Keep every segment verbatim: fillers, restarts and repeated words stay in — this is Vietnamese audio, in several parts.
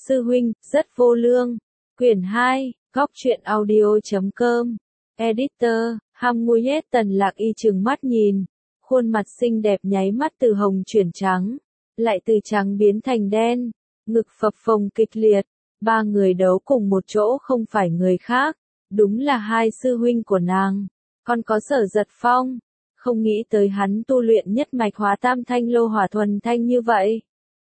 sư huynh, rất vô lương. Quyển hai, góc truyện audio chấm com. Editor, Hamuyet. Tần Lạc Y trừng mắt nhìn, khuôn mặt xinh đẹp nháy mắt từ hồng chuyển trắng, lại từ trắng biến thành đen, ngực phập phồng kịch liệt. Ba người đấu cùng một chỗ không phải người khác, đúng là hai sư huynh của nàng, còn có Sở Giật Phong. Không nghĩ tới hắn tu luyện nhất mạch hóa tam thanh lô hỏa thuần thanh như vậy.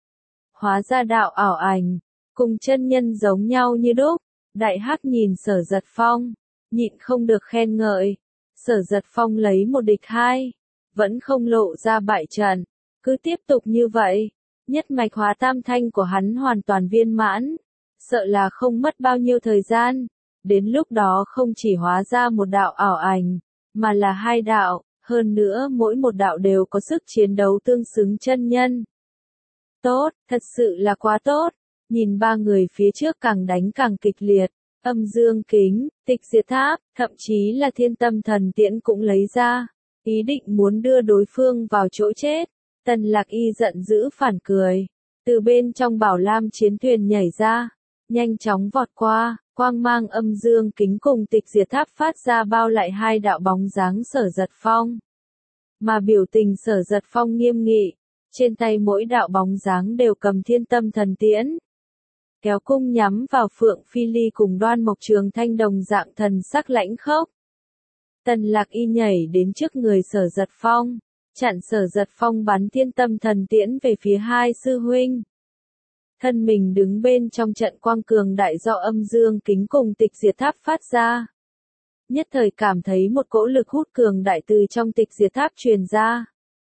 Hóa ra đạo ảo ảnh, cùng chân nhân giống nhau như đúc. Đại Hắc nhìn Sở Giật Phong, nhịn không được khen ngợi. Sở Giật Phong lấy một địch hai, vẫn không lộ ra bại trận, cứ tiếp tục như vậy, nhất mạch hóa tam thanh của hắn hoàn toàn viên mãn, sợ là không mất bao nhiêu thời gian, đến lúc đó không chỉ hóa ra một đạo ảo ảnh, mà là hai đạo, hơn nữa mỗi một đạo đều có sức chiến đấu tương xứng chân nhân. Tốt, thật sự là quá tốt. Nhìn ba người phía trước càng đánh càng kịch liệt, Âm Dương Kính, Tịch Diệt Tháp, thậm chí là Thiên Tâm Thần Tiễn cũng lấy ra, ý định muốn đưa đối phương vào chỗ chết. Tần Lạc Y giận dữ phản cười, từ bên trong Bảo Lam chiến thuyền nhảy ra, nhanh chóng vọt qua, quang mang Âm Dương Kính cùng Tịch Diệt Tháp phát ra bao lại hai đạo bóng dáng Sở Giật Phong. Mà biểu tình Sở Giật Phong nghiêm nghị, trên tay mỗi đạo bóng dáng đều cầm Thiên Tâm Thần Tiễn, kéo cung nhắm vào Phượng Phi Ly cùng Đoan Mộc Trường Thanh đồng dạng thần sắc lãnh khốc. Tần Lạc Y nhảy đến trước người Sở Giật Phong, chặn Sở Giật Phong bắn Thiên Tâm Thần Tiễn về phía hai sư huynh. Thân mình đứng bên trong trận quang cường đại do Âm Dương Kính cùng Tịch Diệt Tháp phát ra. Nhất thời cảm thấy một cỗ lực hút cường đại từ trong Tịch Diệt Tháp truyền ra,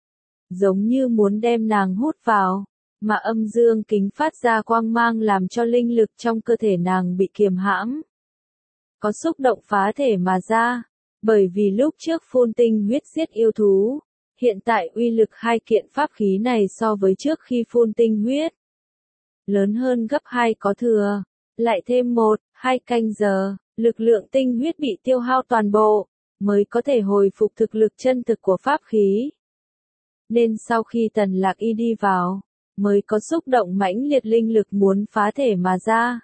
giống như muốn đem nàng hút vào, mà Âm Dương Kính phát ra quang mang làm cho linh lực trong cơ thể nàng bị kiềm hãm, có xúc động phá thể mà ra, bởi vì lúc trước phun tinh huyết giết yêu thú, hiện tại uy lực hai kiện pháp khí này so với trước khi phun tinh huyết lớn hơn gấp hai có thừa, lại thêm một, hai canh giờ, lực lượng tinh huyết bị tiêu hao toàn bộ, mới có thể hồi phục thực lực chân thực của pháp khí. Nên sau khi Tần Lạc Y đi vào, mới có xúc động mãnh liệt linh lực muốn phá thể mà ra.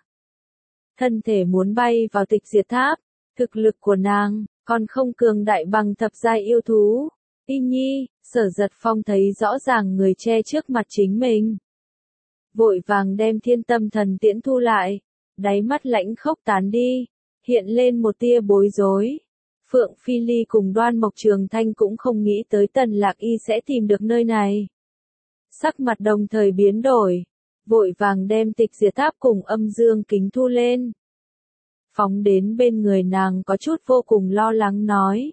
Thân thể muốn bay vào Tịch Diệt Tháp, thực lực của nàng còn không cường đại bằng thập giai yêu thú. Y Nhi, Sở Giật Phong thấy rõ ràng người che trước mặt chính mình, vội vàng đem Thiên Tâm Thần Tiễn thu lại, đáy mắt lãnh khốc tán đi, hiện lên một tia bối rối. Phượng Phi Ly cùng Đoan Mộc Trường Thanh cũng không nghĩ tới Tần Lạc Y sẽ tìm được nơi này. Sắc mặt đồng thời biến đổi, vội vàng đem Tịch Diệt Tháp cùng Âm Dương Kính thu lên. Phóng đến bên người nàng có chút vô cùng lo lắng nói.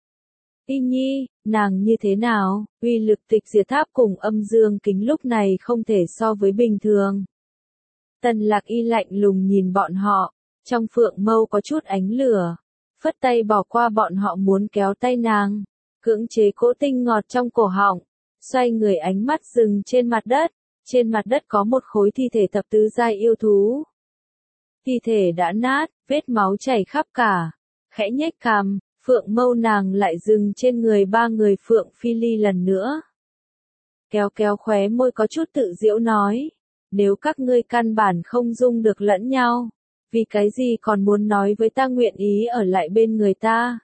Y Nhi, nàng như thế nào? Uy lực Tịch Diệt Tháp cùng Âm Dương Kính lúc này không thể so với bình thường. Tần Lạc Y lạnh lùng nhìn bọn họ, trong phượng mâu có chút ánh lửa, phất tay bỏ qua bọn họ muốn kéo tay nàng, cưỡng chế cỗ tinh ngọt trong cổ họng, xoay người ánh mắt dừng trên mặt đất, trên mặt đất có một khối thi thể thập tứ giai yêu thú. Thi thể đã nát, vết máu chảy khắp cả, khẽ nhếch cằm, phượng mâu nàng lại dừng trên người ba người Phượng Phi Ly lần nữa. Kéo kéo khóe môi có chút tự giễu nói, nếu các ngươi căn bản không dung được lẫn nhau, vì cái gì còn muốn nói với ta nguyện ý ở lại bên người ta?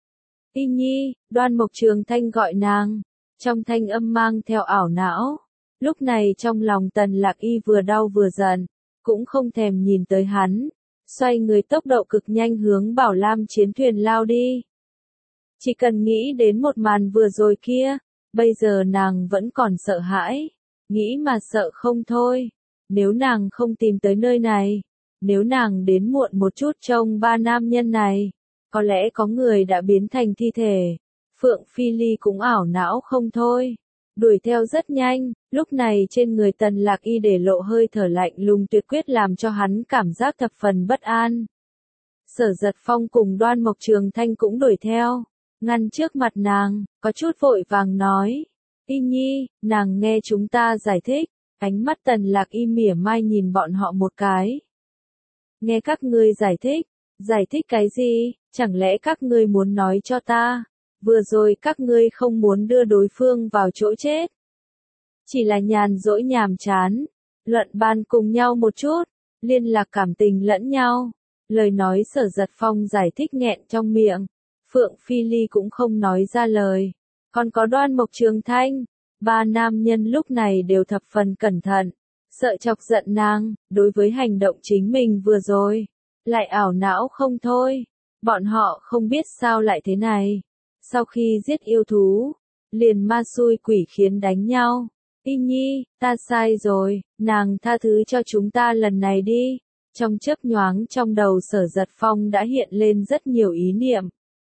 Y Nhi, Đoan Mộc Trường Thanh gọi nàng, trong thanh âm mang theo ảo não. Lúc này trong lòng Tần Lạc Y vừa đau vừa giận, cũng không thèm nhìn tới hắn, xoay người tốc độ cực nhanh hướng Bảo Lam chiến thuyền lao đi. Chỉ cần nghĩ đến một màn vừa rồi kia, bây giờ nàng vẫn còn sợ hãi, nghĩ mà sợ không thôi. Nếu nàng không tìm tới nơi này, nếu nàng đến muộn một chút trông ba nam nhân này, có lẽ có người đã biến thành thi thể. Phượng Phi Ly cũng ảo não không thôi, đuổi theo rất nhanh, lúc này trên người Tần Lạc Y để lộ hơi thở lạnh lùng tuyệt quyết làm cho hắn cảm giác thập phần bất an. Sở Giật Phong cùng Đoan Mộc Trường Thanh cũng đuổi theo, ngăn trước mặt nàng, có chút vội vàng nói, Y Nhi, nàng nghe chúng ta giải thích. Ánh mắt Tần Lạc Y mỉa mai nhìn bọn họ một cái. Nghe các ngươi giải thích, giải thích cái gì, chẳng lẽ các ngươi muốn nói cho ta, vừa rồi các ngươi không muốn đưa đối phương vào chỗ chết. Chỉ là nhàn rỗi nhàm chán, luận bàn cùng nhau một chút, liên lạc cảm tình lẫn nhau. Lời nói Sở Giật Phong giải thích nghẹn trong miệng. Phượng Phi Ly cũng không nói ra lời. Còn có Đoan Mộc Trường Thanh. Ba nam nhân lúc này đều thập phần cẩn thận. Sợ chọc giận nàng, đối với hành động chính mình vừa rồi. Lại ảo não không thôi. Bọn họ không biết sao lại thế này. Sau khi giết yêu thú, liền ma xui quỷ khiến đánh nhau. Y Nhi, ta sai rồi, nàng tha thứ cho chúng ta lần này đi. Trong chớp nhoáng trong đầu Sở Giật Phong đã hiện lên rất nhiều ý niệm.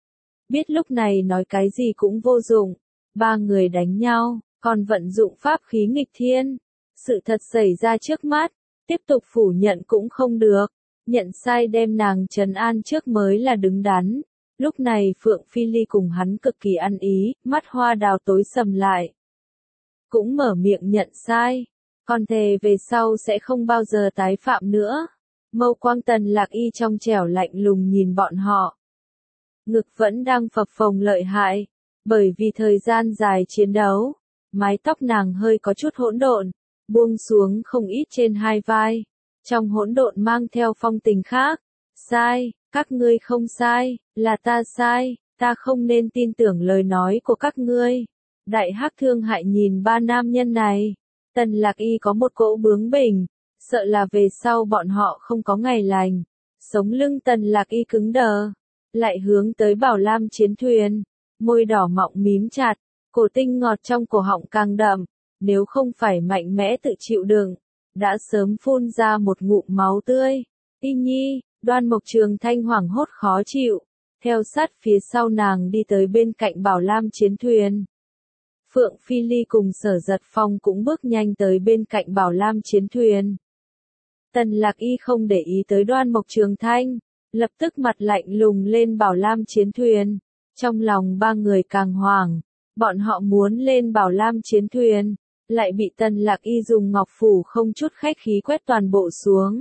Biết lúc này nói cái gì cũng vô dụng. Ba người đánh nhau, còn vận dụng pháp khí nghịch thiên. Sự thật xảy ra trước mắt, tiếp tục phủ nhận cũng không được. Nhận sai đem nàng trấn an trước mới là đứng đắn. Lúc này Phượng Phi Ly cùng hắn cực kỳ ăn ý, mắt hoa đào tối sầm lại. Cũng mở miệng nhận sai, còn thề về sau sẽ không bao giờ tái phạm nữa. Mâu quang Tần Lạc Y trong trẻo lạnh lùng nhìn bọn họ. Ngực vẫn đang phập phồng lợi hại, bởi vì thời gian dài chiến đấu, mái tóc nàng hơi có chút hỗn độn, buông xuống không ít trên hai vai. Trong hỗn độn mang theo phong tình khác. Sai, các ngươi không sai, là ta sai, ta không nên tin tưởng lời nói của các ngươi. Đại Hắc thương hại nhìn ba nam nhân này. Tần Lạc Y có một cỗ bướng bỉnh, sợ là về sau bọn họ không có ngày lành. Sống lưng Tần Lạc Y cứng đờ, lại hướng tới Bảo Lam chiến thuyền, môi đỏ mọng mím chặt, cổ tinh ngọt trong cổ họng càng đậm, nếu không phải mạnh mẽ tự chịu đựng, đã sớm phun ra một ngụm máu tươi. Y Nhi, Đoan Mộc Trường Thanh hoảng hốt khó chịu, theo sát phía sau nàng đi tới bên cạnh Bảo Lam chiến thuyền. Phượng Phi Ly cùng Sở Giật Phong cũng bước nhanh tới bên cạnh Bảo Lam chiến thuyền. Tần Lạc Y không để ý tới Đoan Mộc Trường Thanh, lập tức mặt lạnh lùng lên Bảo Lam chiến thuyền. Trong lòng ba người càng hoảng, bọn họ muốn lên Bảo Lam chiến thuyền, lại bị Tần Lạc Y dùng ngọc phủ không chút khách khí quét toàn bộ xuống.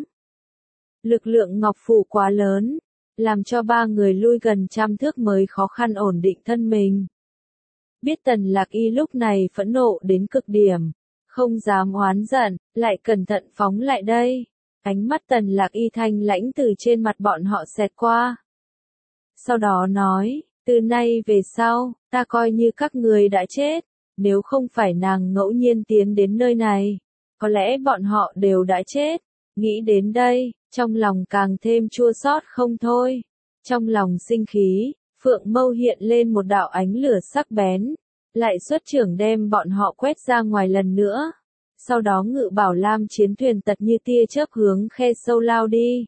Lực lượng ngọc phủ quá lớn, làm cho ba người lui gần trăm thước mới khó khăn ổn định thân mình. Biết Tần Lạc Y lúc này phẫn nộ đến cực điểm, không dám oán giận, lại cẩn thận phóng lại đây. Ánh mắt Tần Lạc Y thanh lãnh từ trên mặt bọn họ xẹt qua. Sau đó nói, từ nay về sau, ta coi như các người đã chết, nếu không phải nàng ngẫu nhiên tiến đến nơi này, có lẽ bọn họ đều đã chết. Nghĩ đến đây, trong lòng càng thêm chua xót không thôi. Trong lòng sinh khí, Phượng Mâu hiện lên một đạo ánh lửa sắc bén, lại xuất trưởng đem bọn họ quét ra ngoài lần nữa. Sau đó ngự Bảo Lam chiến thuyền tật như tia chớp hướng khe sâu lao đi.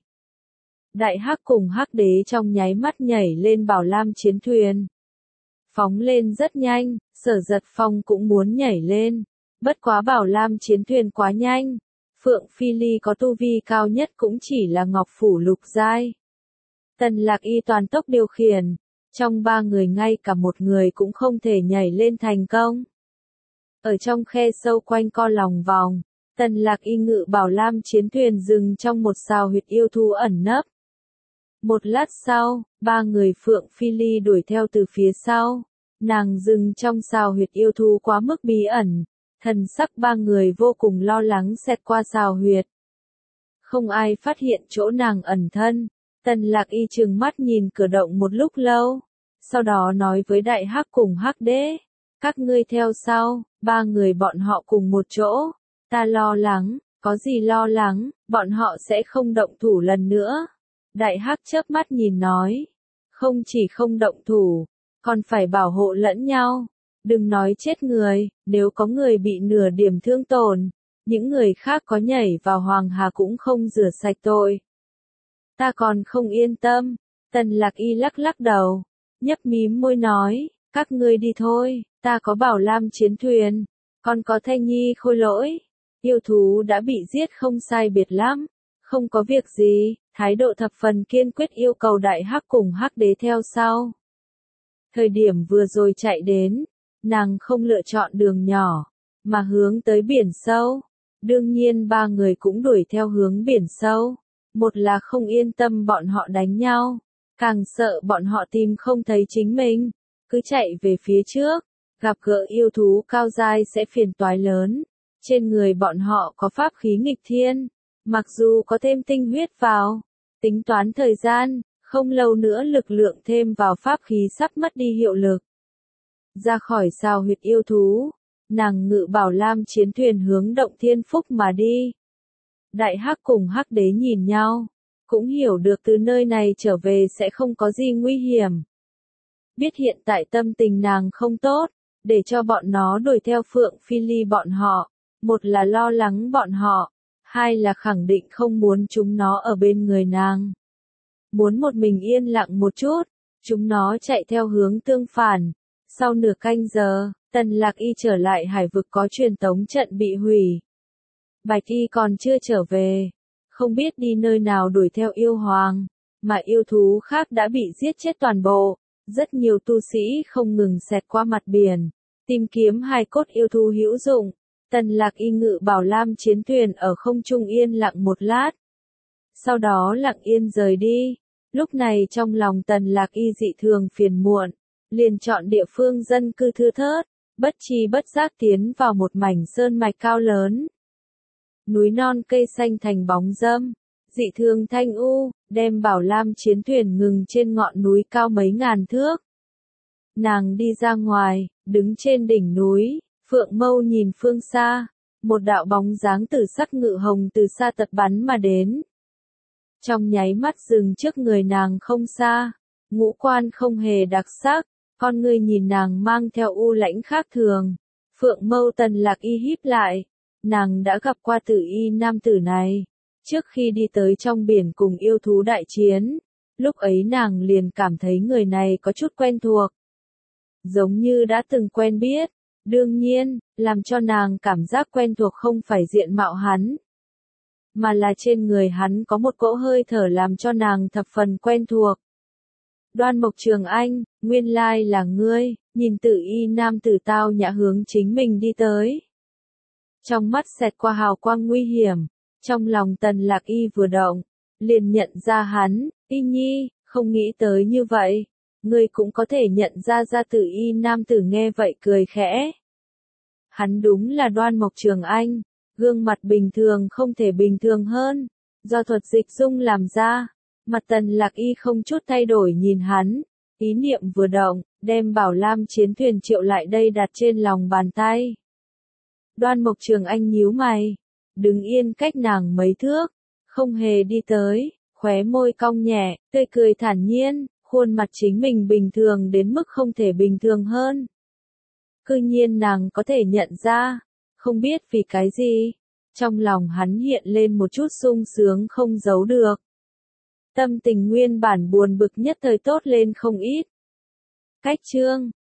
Đại Hắc cùng Hắc Đế trong nháy mắt nhảy lên Bảo Lam chiến thuyền. Phóng lên rất nhanh, Sở Giật Phong cũng muốn nhảy lên. Bất quá Bảo Lam chiến thuyền quá nhanh. Phượng Phi Ly có tu vi cao nhất cũng chỉ là Ngọc Phủ lục giai. Tần Lạc Y toàn tốc điều khiển. Trong ba người ngay cả một người cũng không thể nhảy lên thành công. Ở trong khe sâu quanh co lòng vòng, Tần Lạc Y ngự Bảo Lam chiến thuyền dừng trong một sào huyệt yêu thú ẩn nấp. Một lát sau, ba người Phượng Phi Ly đuổi theo từ phía sau. Nàng dừng trong sào huyệt yêu thú quá mức bí ẩn. Thần sắc ba người vô cùng lo lắng xẹt qua sào huyệt. Không ai phát hiện chỗ nàng ẩn thân. Tần Lạc Y trừng mắt nhìn cửa động một lúc lâu. Sau đó nói với Đại Hắc cùng Hắc Đế. Các ngươi theo sau, ba người bọn họ cùng một chỗ. Ta lo lắng, có gì lo lắng, bọn họ sẽ không động thủ lần nữa. Đại Hắc chớp mắt nhìn nói. Không chỉ không động thủ, còn phải bảo hộ lẫn nhau. Đừng nói chết người, nếu có người bị nửa điểm thương tổn, những người khác có nhảy vào Hoàng Hà cũng không rửa sạch tội. Ta còn không yên tâm. Tần Lạc Y lắc lắc đầu, nhấp mím môi nói, các ngươi đi thôi, ta có Bảo Lam chiến thuyền, còn có Thanh Nhi Khôi Lỗi. Yêu thú đã bị giết không sai biệt lắm, không có việc gì, thái độ thập phần kiên quyết yêu cầu Đại Hắc cùng Hắc Đế theo sau. Thời điểm vừa rồi chạy đến, nàng không lựa chọn đường nhỏ, mà hướng tới biển sâu. Đương nhiên ba người cũng đuổi theo hướng biển sâu. Một là không yên tâm bọn họ đánh nhau, càng sợ bọn họ tìm không thấy chính mình, cứ chạy về phía trước, gặp gỡ yêu thú cao giai sẽ phiền toái lớn. Trên người bọn họ có pháp khí nghịch thiên, Mặc dù có thêm tinh huyết vào, tính toán thời gian, không lâu nữa lực lượng thêm vào pháp khí sắp mất đi hiệu lực. Ra khỏi sao huyệt yêu thú, nàng ngự bảo lam chiến thuyền hướng động thiên phúc mà đi. Đại hắc cùng hắc đế nhìn nhau, cũng hiểu được từ nơi này trở về sẽ không có gì nguy hiểm. Biết hiện tại tâm tình nàng không tốt, để cho bọn nó đuổi theo Phượng Phi Ly bọn họ, một là lo lắng bọn họ, hai là khẳng định không muốn chúng nó ở bên người nàng. Muốn một mình yên lặng một chút, chúng nó chạy theo hướng tương phản. Sau nửa canh giờ, Tần Lạc Y trở lại hải vực có truyền tống trận bị hủy. Bạch Y còn chưa trở về, không biết đi nơi nào đuổi theo yêu hoàng, mà yêu thú khác đã bị giết chết toàn bộ. Rất nhiều tu sĩ không ngừng xẹt qua mặt biển, tìm kiếm hài cốt yêu thú hữu dụng. Tần Lạc Y ngự bảo lam chiến thuyền ở không trung yên lặng một lát. Sau đó lặng yên rời đi. Lúc này trong lòng Tần Lạc Y dị thường phiền muộn, liền chọn địa phương dân cư thưa thớt, bất chi bất giác tiến vào một mảnh sơn mạch cao lớn. Núi non cây xanh thành bóng râm, dị thường thanh u, đem bảo lam chiến thuyền ngừng trên ngọn núi cao mấy ngàn thước. Nàng đi ra ngoài, đứng trên đỉnh núi, Phượng Mâu nhìn phương xa, một đạo bóng dáng tử sắc ngự hồng từ xa tật bắn mà đến. Trong nháy mắt dừng trước người nàng không xa, ngũ quan không hề đặc sắc, con người nhìn nàng mang theo u lãnh khác thường. Phượng Mâu Tần Lạc Y híp lại, nàng đã gặp qua tử y nam tử này, trước khi đi tới trong biển cùng yêu thú đại chiến, lúc ấy nàng liền cảm thấy người này có chút quen thuộc. Giống như đã từng quen biết, đương nhiên, làm cho nàng cảm giác quen thuộc không phải diện mạo hắn, mà là trên người hắn có một cỗ hơi thở làm cho nàng thập phần quen thuộc. Đoan Mộc Trường Anh, nguyên lai là ngươi, nhìn tử y nam tử tao nhã hướng chính mình đi tới. Trong mắt xẹt qua hào quang nguy hiểm, trong lòng Tần Lạc Y vừa động, liền nhận ra hắn. Y Nhi, không nghĩ tới như vậy, ngươi cũng có thể nhận ra ra tử y nam tử nghe vậy cười khẽ. Hắn đúng là Đoan Mộc Trường Anh, gương mặt bình thường không thể bình thường hơn, do thuật dịch dung làm ra. Mặt Tần Lạc Y không chút thay đổi nhìn hắn, ý niệm vừa động, đem bảo lam chiến thuyền triệu lại đây đặt trên lòng bàn tay. Đoan Mộc Trường Anh nhíu mày, đứng yên cách nàng mấy thước, không hề đi tới, khóe môi cong nhẹ, tươi cười thản nhiên, khuôn mặt chính mình bình thường đến mức không thể bình thường hơn. Cư nhiên nàng có thể nhận ra, không biết vì cái gì, trong lòng hắn hiện lên một chút sung sướng không giấu được. Tâm tình nguyên bản buồn bực nhất thời tốt lên không ít. Cách chương